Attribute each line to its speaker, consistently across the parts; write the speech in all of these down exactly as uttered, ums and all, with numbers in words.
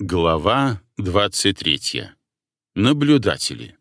Speaker 1: Глава двадцать третья. Наблюдатели.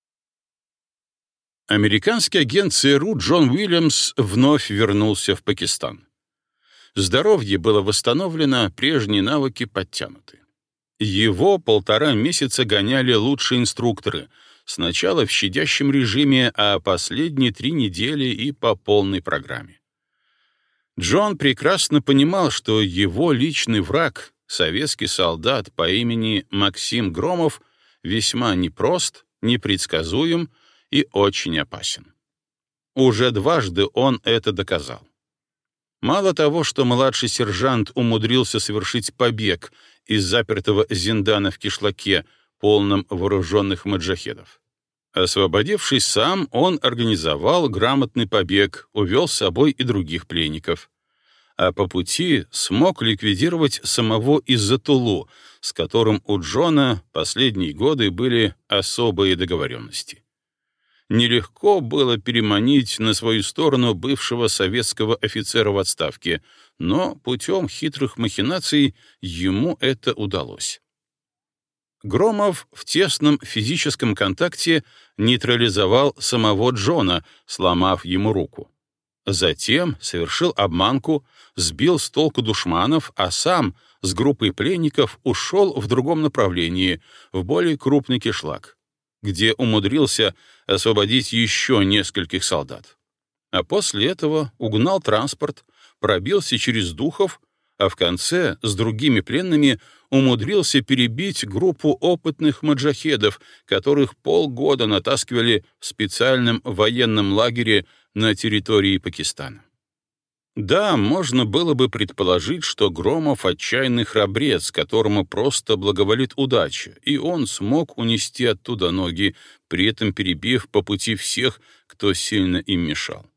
Speaker 1: Американский агент ЦРУ Джон Уильямс вновь вернулся в Пакистан. Здоровье было восстановлено, прежние навыки подтянуты. Его полтора месяца гоняли лучшие инструкторы, сначала в щадящем режиме, а последние три недели и по полной программе. Джон прекрасно понимал, что его личный враг — советский солдат по имени Максим Громов весьма непрост, непредсказуем и очень опасен. Уже дважды он это доказал. Мало того, что младший сержант умудрился совершить побег из запертого зиндана в кишлаке, полном вооруженных маджахедов. Освободившись сам, он организовал грамотный побег, увел с собой и других пленников. А по пути смог ликвидировать самого Иззатулу, с которым у Джона последние годы были особые договоренности. Нелегко было переманить на свою сторону бывшего советского офицера в отставке, но путем хитрых махинаций ему это удалось. Громов в тесном физическом контакте нейтрализовал самого Джона, сломав ему руку. Затем совершил обманку, сбил с толку душманов, а сам с группой пленников ушел в другом направлении, в более крупный кишлак, где умудрился освободить еще нескольких солдат. А после этого угнал транспорт, пробился через Духов, а в конце с другими пленными умудрился перебить группу опытных маджахедов, которых полгода натаскивали в специальном военном лагере на территории Пакистана. Да, можно было бы предположить, что Громов — отчаянный храбрец, которому просто благоволит удача, и он смог унести оттуда ноги, при этом перебив по пути всех, кто сильно им мешал.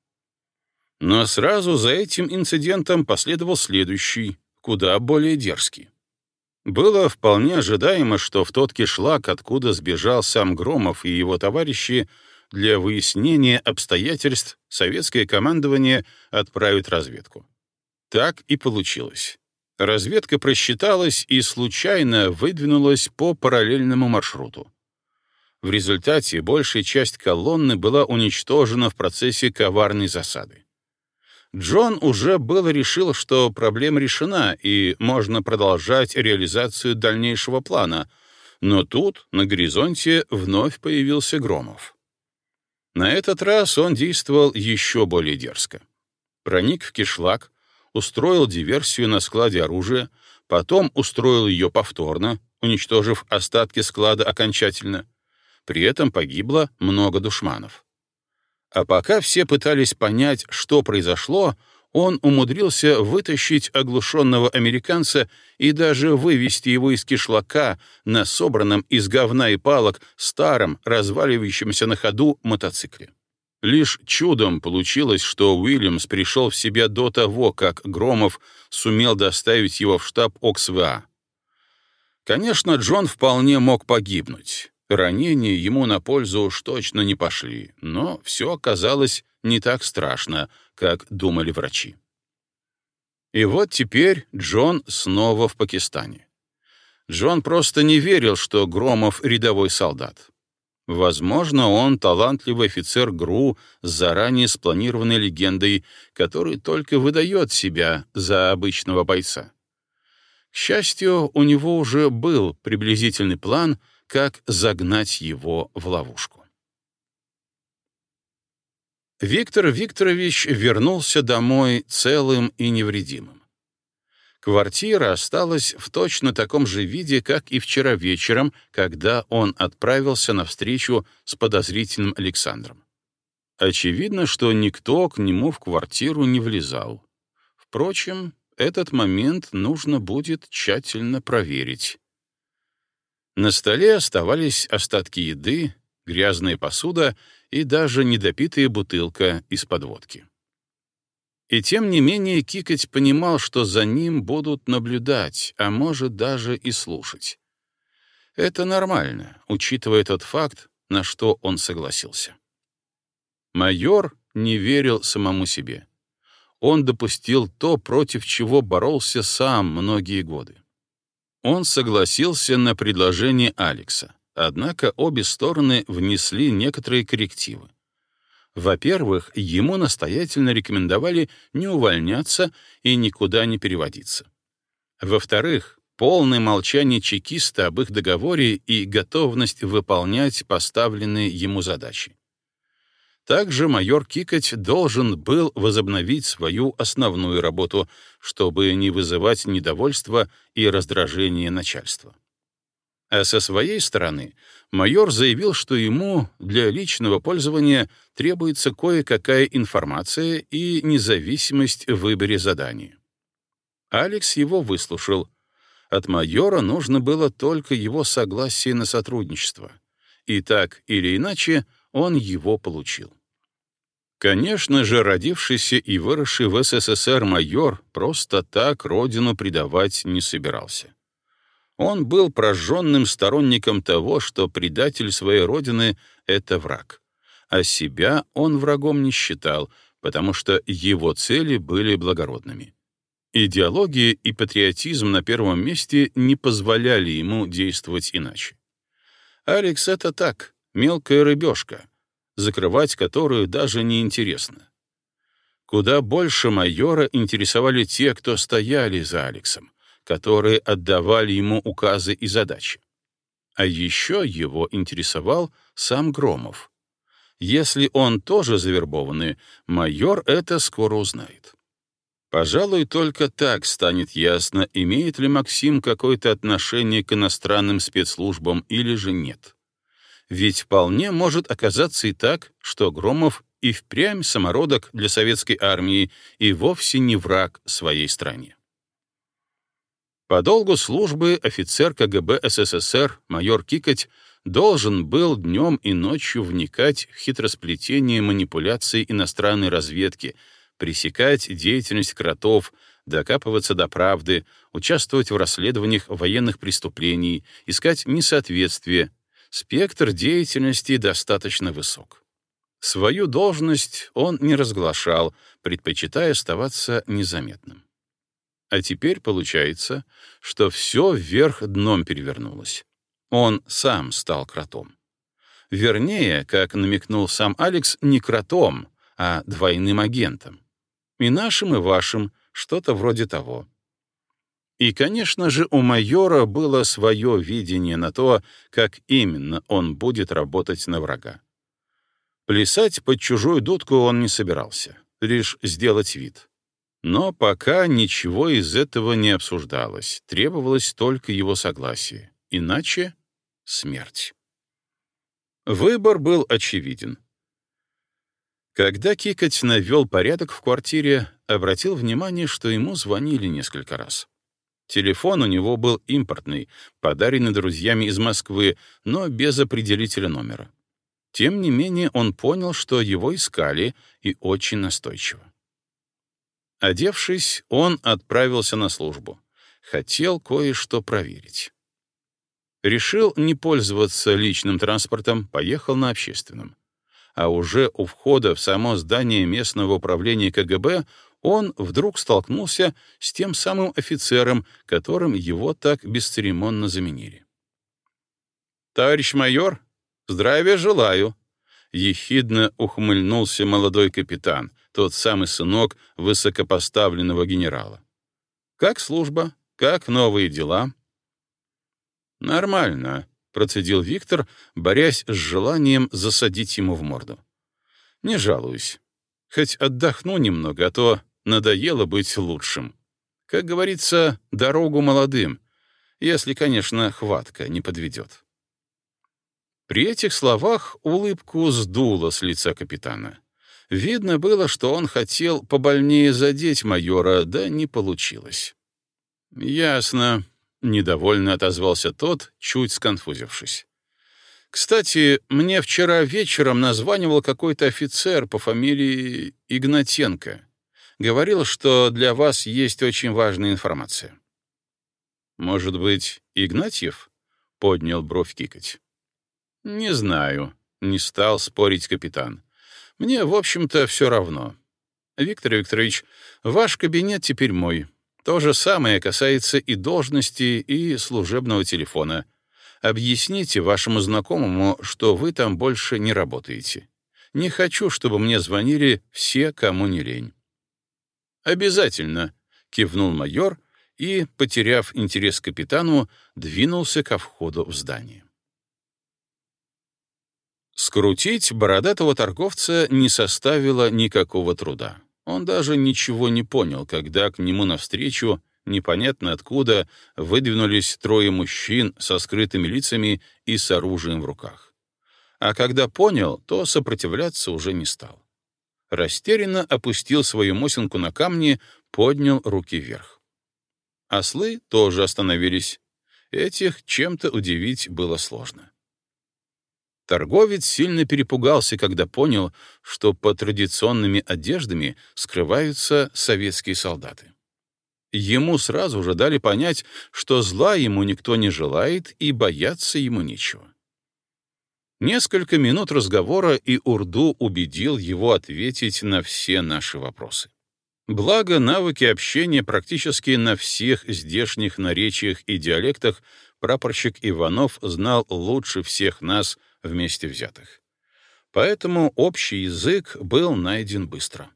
Speaker 1: Но сразу за этим инцидентом последовал следующий, куда более дерзкий. Было вполне ожидаемо, что в тот кишлак, откуда сбежал сам Громов и его товарищи, для выяснения обстоятельств советское командование отправит разведку. Так и получилось. Разведка просчиталась и случайно выдвинулась по параллельному маршруту. В результате большая часть колонны была уничтожена в процессе коварной засады. Джон уже было решил, что проблема решена и можно продолжать реализацию дальнейшего плана, но тут на горизонте вновь появился Громов. На этот раз он действовал еще более дерзко. Проник в кишлак, устроил диверсию на складе оружия, потом устроил ее повторно, уничтожив остатки склада окончательно. При этом погибло много душманов. А пока все пытались понять, что произошло, он умудрился вытащить оглушенного американца и даже вывести его из кишлака на собранном из говна и палок старом, разваливающемся на ходу мотоцикле. Лишь чудом получилось, что Уильямс пришел в себя до того, как Громов сумел доставить его в штаб ОКСВА. Конечно, Джон вполне мог погибнуть. Ранения ему на пользу уж точно не пошли, но все оказалось не так страшно, как думали врачи. И вот теперь Джон снова в Пакистане. Джон просто не верил, что Громов — рядовой солдат. Возможно, он талантливый офицер ГРУ с заранее спланированной легендой, который только выдает себя за обычного бойца. К счастью, у него уже был приблизительный план, как загнать его в ловушку. Виктор Викторович вернулся домой целым и невредимым. Квартира осталась в точно таком же виде, как и вчера вечером, когда он отправился на встречу с подозрительным Александром. Очевидно, что никто к нему в квартиру не влезал. Впрочем, этот момент нужно будет тщательно проверить. На столе оставались остатки еды, грязная посуда и даже недопитая бутылка из-под водки. И тем не менее Кикоть понимал, что за ним будут наблюдать, а может даже и слушать. Это нормально, учитывая тот факт, на что он согласился. Майор не верил самому себе. Он допустил то, против чего боролся сам многие годы. Он согласился на предложение Алекса, однако обе стороны внесли некоторые коррективы. Во-первых, ему настоятельно рекомендовали не увольняться и никуда не переводиться. Во-вторых, полное молчание чекиста об их договоре и готовность выполнять поставленные ему задачи. Также майор Кикоть должен был возобновить свою основную работу, чтобы не вызывать недовольства и раздражение начальства. А со своей стороны майор заявил, что ему для личного пользования требуется кое-какая информация и независимость в выборе задания. Алекс его выслушал. От майора нужно было только его согласие на сотрудничество. И так или иначе он его получил. Конечно же, родившийся и выросший в СССР майор просто так родину предавать не собирался. Он был прожженным сторонником того, что предатель своей родины — это враг, а себя он врагом не считал, потому что его цели были благородными. Идеология и патриотизм на первом месте не позволяли ему действовать иначе. Алекс — это так, мелкая рыбешка, закрывать которую даже не интересно. Куда больше майора интересовали те, кто стояли за Алексом, которые отдавали ему указы и задачи. А еще его интересовал сам Громов. Если он тоже завербованный, майор это скоро узнает. Пожалуй, только так станет ясно, имеет ли Максим какое-то отношение к иностранным спецслужбам или же нет. Ведь вполне может оказаться и так, что Громов и впрямь самородок для советской армии и вовсе не враг своей стране. По долгу службы офицер КГБ СССР майор Кикоть должен был днем и ночью вникать в хитросплетение манипуляций иностранной разведки, пресекать деятельность кротов, докапываться до правды, участвовать в расследованиях военных преступлений, искать несоответствия. Спектр деятельности достаточно высок. Свою должность он не разглашал, предпочитая оставаться незаметным. А теперь получается, что все вверх дном перевернулось. Он сам стал кротом. Вернее, как намекнул сам Алекс, не кротом, а двойным агентом. И нашим, и вашим, что-то вроде того. И, конечно же, у майора было свое видение на то, как именно он будет работать на врага. Плясать под чужую дудку он не собирался, лишь сделать вид. Но пока ничего из этого не обсуждалось, требовалось только его согласие, иначе — смерть. Выбор был очевиден. Когда Кикоть навел порядок в квартире, обратил внимание, что ему звонили несколько раз. Телефон у него был импортный, подаренный друзьями из Москвы, но без определителя номера. Тем не менее, он понял, что его искали, и очень настойчиво. Одевшись, он отправился на службу. Хотел кое-что проверить. Решил не пользоваться личным транспортом, поехал на общественном. А уже у входа в само здание местного управления КГБ он вдруг столкнулся с тем самым офицером, которым его так бесцеремонно заменили. «Товарищ майор, здравия желаю!» — ехидно ухмыльнулся молодой капитан, тот самый сынок высокопоставленного генерала. «Как служба? Как новые дела?» «Нормально», — процедил Виктор, борясь с желанием засадить ему в морду. «Не жалуюсь. Хоть отдохну немного, а то надоело быть лучшим. Как говорится, дорогу молодым, если, конечно, хватка не подведет». При этих словах улыбку сдуло с лица капитана. Видно было, что он хотел побольнее задеть майора, да не получилось. «Ясно», — недовольно отозвался тот, чуть сконфузившись. «Кстати, мне вчера вечером названивал какой-то офицер по фамилии Игнатенко. Говорил, что для вас есть очень важная информация». «Может быть, Игнатьев?» — поднял бровь Кикоть. «Не знаю», — не стал спорить капитан. «Мне, в общем-то, все равно. Виктор Викторович, ваш кабинет теперь мой, То же самое касается и должности, и служебного телефона. Объясните вашему знакомому, что вы там больше не работаете. Не хочу, чтобы мне звонили все, кому не лень». «Обязательно», — кивнул майор и, потеряв интерес к капитану, двинулся ко входу в здание. Скрутить бородатого торговца не составило никакого труда. Он даже ничего не понял, когда к нему навстречу, непонятно откуда, выдвинулись трое мужчин со скрытыми лицами и с оружием в руках. А когда понял, то сопротивляться уже не стал. Растерянно опустил свою мосинку на камни, поднял руки вверх. Ослы тоже остановились. Этих чем-то удивить было сложно. Торговец сильно перепугался, когда понял, что под традиционными одеждами скрываются советские солдаты. Ему сразу же дали понять, что зла ему никто не желает и бояться ему нечего. Несколько минут разговора, и Урду убедил его ответить на все наши вопросы. Благо, навыки общения практически на всех здешних наречиях и диалектах прапорщик Иванов знал лучше всех нас вместе взятых. Поэтому общий язык был найден быстро.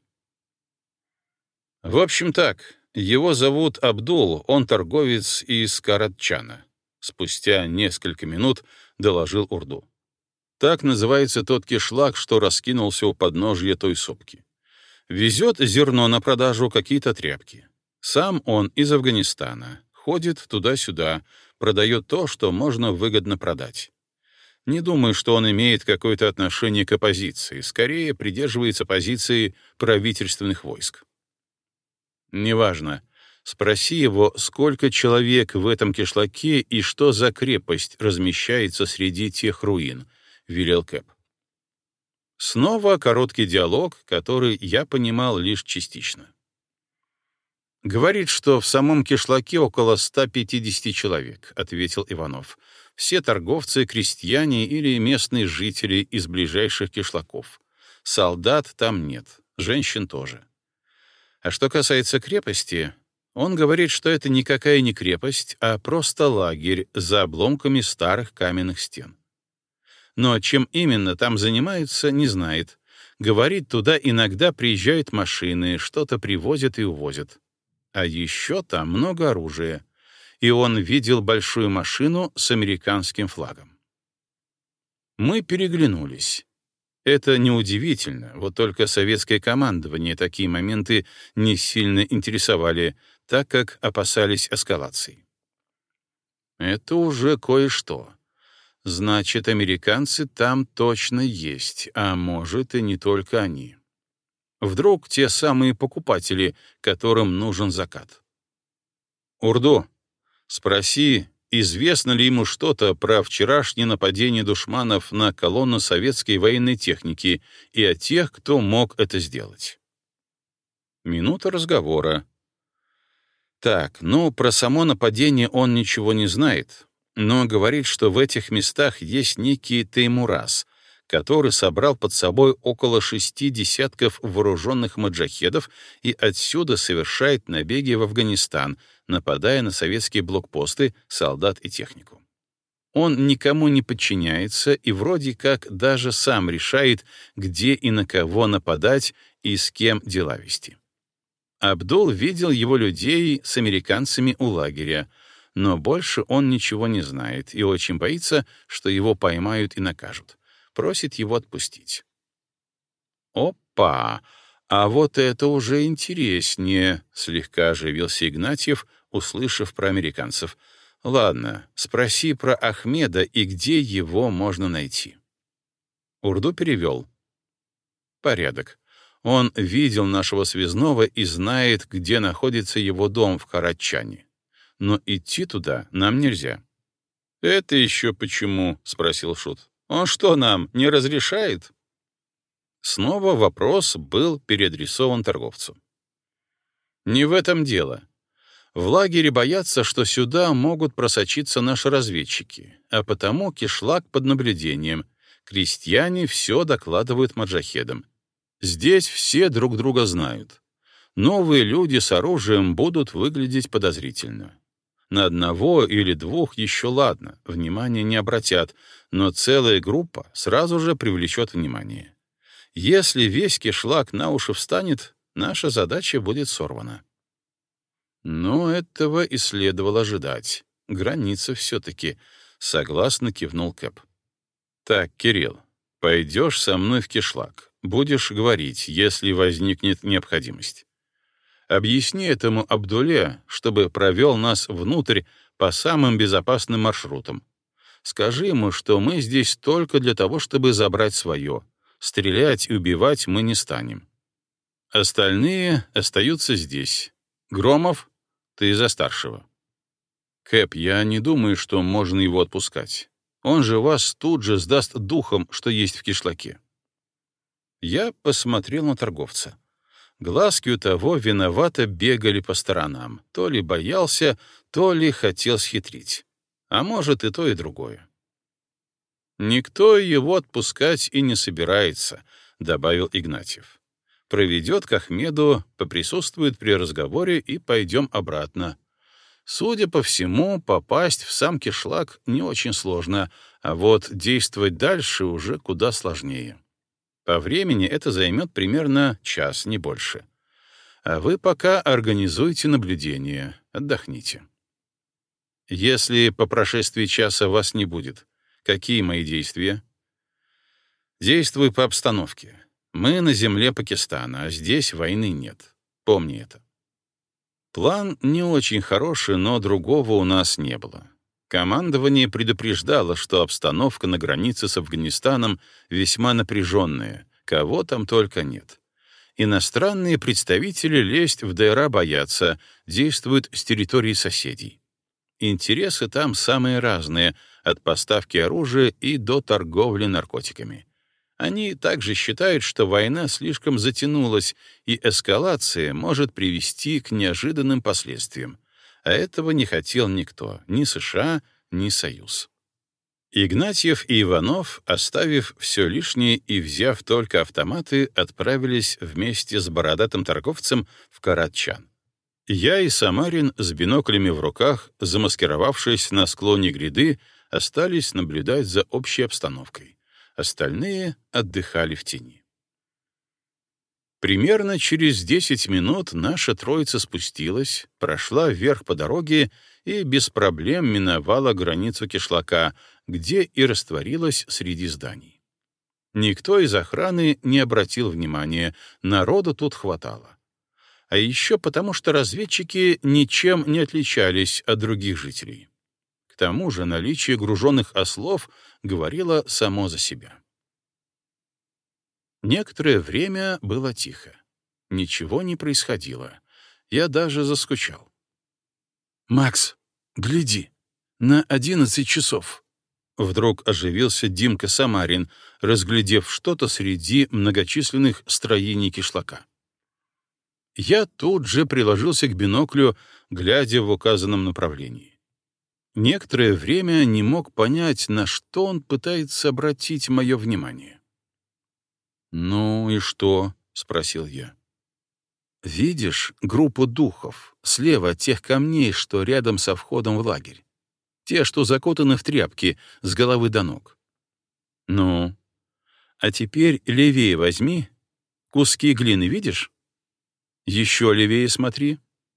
Speaker 1: В общем так, его зовут Абдул, он торговец из Каратчана. Спустя несколько минут доложил Урду. Так называется тот кишлак, что раскинулся у подножья той сопки. Везет зерно на продажу, какие-то тряпки. Сам он из Афганистана, ходит туда-сюда, продает то, что можно выгодно продать. Не думаю, что он имеет какое-то отношение к оппозиции, скорее придерживается позиции правительственных войск. Неважно. Спроси его, сколько человек в этом кишлаке и что за крепость размещается среди тех руин, — велел Кэп. Снова короткий диалог, который я понимал лишь частично. «Говорит, что в самом кишлаке около ста пятидесяти человек», — ответил Иванов. «Все торговцы, крестьяне или местные жители из ближайших кишлаков. Солдат там нет, женщин тоже. А что касается крепости, он говорит, что это никакая не крепость, а просто лагерь за обломками старых каменных стен. Но чем именно там занимаются, не знает. Говорит, туда иногда приезжают машины, что-то привозят и увозят. А еще там много оружия. И он видел большую машину с американским флагом». Мы переглянулись. Это неудивительно, вот только советское командование такие моменты не сильно интересовали, так как опасались эскалации. Это уже кое-что. Значит, американцы там точно есть, а может и не только они. Вдруг те самые покупатели, которым нужен закат. «Урду, спроси, известно ли ему что-то про вчерашнее нападение душманов на колонну советской военной техники и о тех, кто мог это сделать». Минута разговора. Так, ну, про само нападение он ничего не знает, но говорит, что в этих местах есть некий Теймураз, который собрал под собой около шести десятков вооруженных маджахедов и отсюда совершает набеги в Афганистан, нападая на советские блокпосты, солдат и технику. Он никому не подчиняется и вроде как даже сам решает, где и на кого нападать и с кем дела вести. Абдул видел его людей с американцами у лагеря, но больше он ничего не знает и очень боится, что его поймают и накажут. Просит его отпустить. «Опа! А вот это уже интереснее», — слегка оживился Игнатьев, услышав про американцев. «Ладно, спроси про Ахмеда и где его можно найти». Урду перевел. «Порядок. Он видел нашего связного и знает, где находится его дом в Каратчане. Но идти туда нам нельзя». «Это еще почему?» — спросил Шут. «Он что нам, не разрешает?» Снова вопрос был переадресован торговцу. «Не в этом дело. В лагере боятся, что сюда могут просочиться наши разведчики, а потому кишлак под наблюдением. Крестьяне все докладывают маджахедам. Здесь все друг друга знают. Новые люди с оружием будут выглядеть подозрительно. На одного или двух еще ладно, внимания не обратят, но целая группа сразу же привлечет внимание. Если весь кишлак на уши встанет, наша задача будет сорвана. Но этого и следовало ожидать. Граница все-таки, — согласно кивнул Кэп. Так, Кирилл, пойдешь со мной в кишлак. Будешь говорить, если возникнет необходимость. Объясни этому Абдуле, чтобы провел нас внутрь по самым безопасным маршрутам. Скажи ему, что мы здесь только для того, чтобы забрать свое. Стрелять и убивать мы не станем. Остальные остаются здесь. Громов, ты за старшего. Кэп, я не думаю, что можно его отпускать. Он же вас тут же сдаст духом, что есть в кишлаке. Я посмотрел на торговца. Глазки у того виновато бегали по сторонам. То ли боялся, то ли хотел схитрить. А может, и то, и другое. «Никто его отпускать и не собирается», — добавил Игнатьев. «Проведет к Ахмеду, поприсутствует при разговоре и пойдем обратно. Судя по всему, попасть в сам кишлак не очень сложно, а вот действовать дальше уже куда сложнее. По времени это займет примерно час, не больше. А вы пока организуйте наблюдение, отдохните. Если по прошествии часа вас не будет, какие мои действия? Действуй по обстановке. Мы на земле Пакистана, а здесь войны нет. Помни это. План не очень хороший, но другого у нас не было. Командование предупреждало, что обстановка на границе с Афганистаном весьма напряженная, кого там только нет. Иностранные представители лезть в ДРА боятся, действуют с территории соседей. Интересы там самые разные, от поставки оружия и до торговли наркотиками. Они также считают, что война слишком затянулась, и эскалация может привести к неожиданным последствиям. А этого не хотел никто, ни США, ни Союз. Игнатьев и Иванов, оставив все лишнее и взяв только автоматы, отправились вместе с бородатым торговцем в Карачан. Я и Самарин с биноклями в руках, замаскировавшись на склоне гряды, остались наблюдать за общей обстановкой. Остальные отдыхали в тени. Примерно через десять минут наша троица спустилась, прошла вверх по дороге и без проблем миновала границу кишлака, где и растворилась среди зданий. Никто из охраны не обратил внимания, народу тут хватало. А еще потому, что разведчики ничем не отличались от других жителей. К тому же наличие груженных ослов говорило само за себя. Некоторое время было тихо. Ничего не происходило. Я даже заскучал. «Макс, гляди! На одиннадцать часов!» Вдруг оживился Димка Самарин, разглядев что-то среди многочисленных строений кишлака. Я тут же приложился к биноклю, глядя в указанном направлении. Некоторое время не мог понять, на что он пытается обратить мое внимание. «Ну и что?» — спросил я. «Видишь группу духов слева от тех камней, что рядом со входом в лагерь? Те, что закутаны в тряпки с головы до ног. Ну, а теперь левее возьми. Куски глины видишь? Еще левее смотри».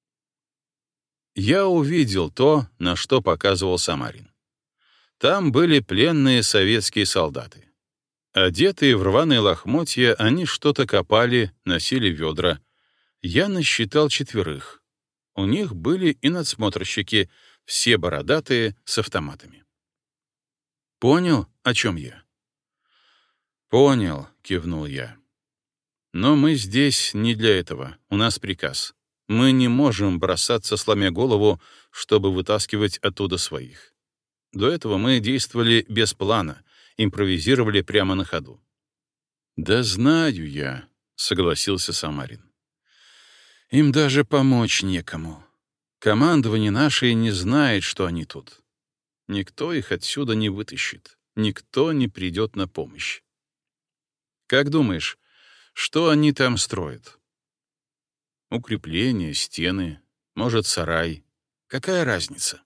Speaker 1: Я увидел то, на что показывал Самарин. Там были пленные советские солдаты. Одетые в рваные лохмотья, они что-то копали, носили ведра. Я насчитал четверых. У них были и надсмотрщики, все бородатые, с автоматами. «Понял, о чем я?» «Понял», — кивнул я. «Но мы здесь не для этого, у нас приказ. Мы не можем бросаться, сломя голову, чтобы вытаскивать оттуда своих. До этого мы действовали без плана, импровизировали прямо на ходу». «Да знаю я», — согласился Самарин. «Им даже помочь некому. Командование наше не знает, что они тут. Никто их отсюда не вытащит, никто не придет на помощь. Как думаешь, что они там строят?» Укрепления, стены, может, сарай. Какая разница?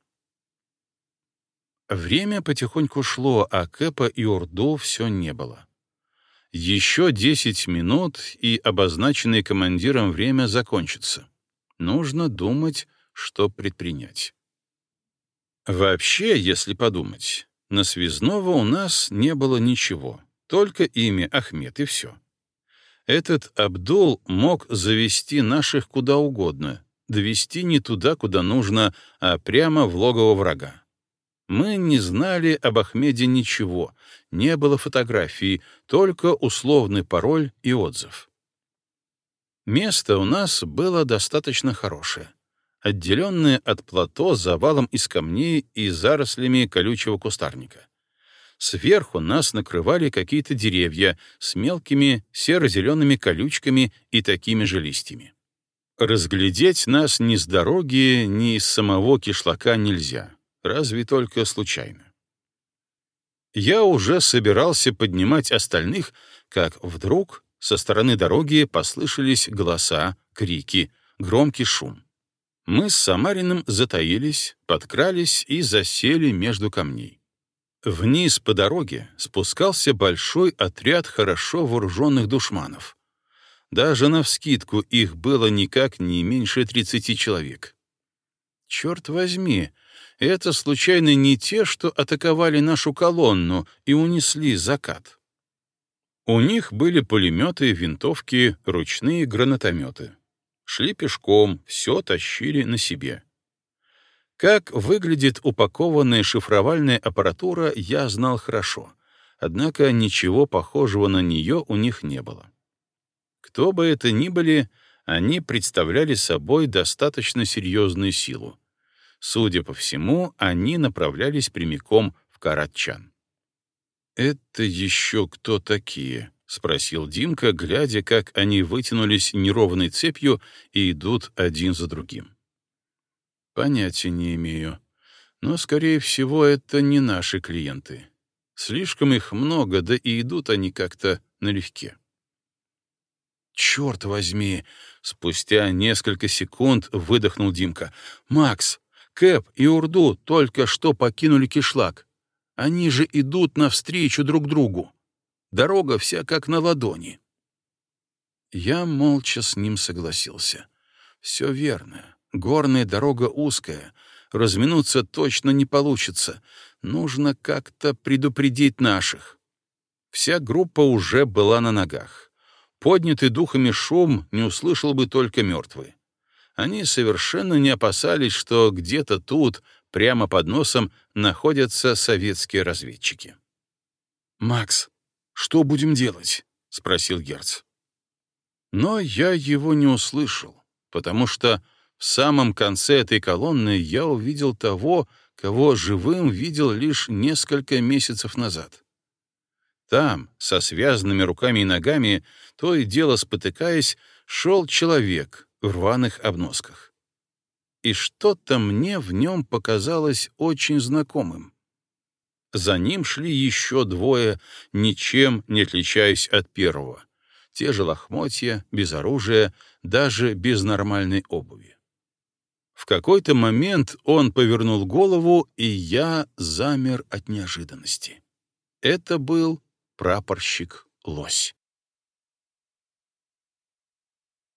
Speaker 1: Время потихоньку шло, а Кэпа и Урду все не было. Еще десять минут, и обозначенное командиром время закончится. Нужно думать, что предпринять. Вообще, если подумать, на связного у нас не было ничего, только имя Ахмед и все. Этот Абдул мог завести наших куда угодно, довести не туда, куда нужно, а прямо в логово врага. Мы не знали об Ахмеде ничего, не было фотографий, только условный пароль и отзыв. Место у нас было достаточно хорошее, отделенное от плато завалом из камней и зарослями колючего кустарника. Сверху нас накрывали какие-то деревья с мелкими серо-зелеными колючками и такими же листьями. Разглядеть нас ни с дороги, ни из самого кишлака нельзя, разве только случайно. Я уже собирался поднимать остальных, как вдруг со стороны дороги послышались голоса, крики, громкий шум. Мы с Самариным затаились, подкрались и засели между камней. Вниз по дороге спускался большой отряд хорошо вооруженных душманов. Даже навскидку их было никак не меньше тридцати человек. Черт возьми, это случайно не те, что атаковали нашу колонну и унесли закат. У них были пулеметы, винтовки, ручные гранатометы. Шли пешком, все тащили на себе. Как выглядит упакованная шифровальная аппаратура, я знал хорошо, однако ничего похожего на нее у них не было. Кто бы это ни были, они представляли собой достаточно серьезную силу. Судя по всему, они направлялись прямиком в Карачан. «Это еще кто такие?» — спросил Димка, глядя, как они вытянулись неровной цепью и идут один за другим. «Понятия не имею. Но, скорее всего, это не наши клиенты. Слишком их много, да и идут они как-то налегке». «Черт возьми!» — спустя несколько секунд выдохнул Димка. «Макс, Кэп и Урду только что покинули кишлак. Они же идут навстречу друг другу. Дорога вся как на ладони». Я молча с ним согласился. Все верно. Горная дорога узкая. Разминуться точно не получится. Нужно как-то предупредить наших. Вся группа уже была на ногах. Поднятый духами шум не услышал бы только мертвый. Они совершенно не опасались, что где-то тут, прямо под носом, находятся советские разведчики. «Макс, что будем делать?» — спросил Герц. Но я его не услышал, потому что в самом конце этой колонны я увидел того, кого живым видел лишь несколько месяцев назад. Там, со связанными руками и ногами, то и дело спотыкаясь, шел человек в рваных обносках. И что-то мне в нем показалось очень знакомым. За ним шли еще двое, ничем не отличаясь от первого. Те же лохмотья, без оружия, даже без нормальной обуви. В какой-то момент он повернул голову, и я замер от неожиданности. Это был прапорщик Лось.